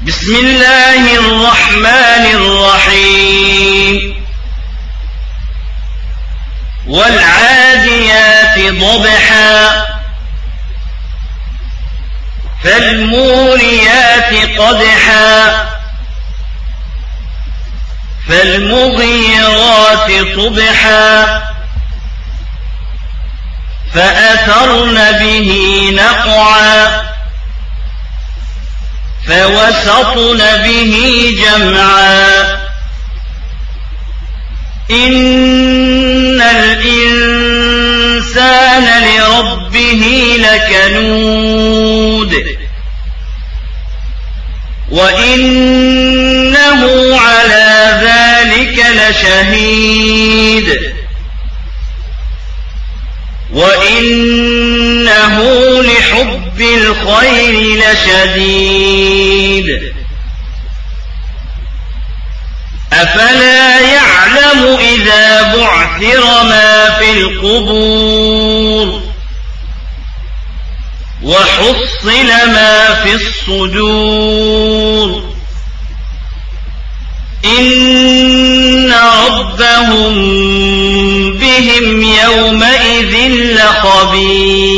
بسم الله الرحمن الرحيم والعاديات ضبحا فالموريات قدحا فالمغيرات صبحا فأثرن به نقعا فوسطن به جمعا إن الإنسان لربه لكنود وإنه على ذلك لشهيد وإنه لحب الخير لشديد أفلا يعلم إذا بعثر ما في القبور وحصل ما في الصدور إن ربهم بهم يومئذ لخبير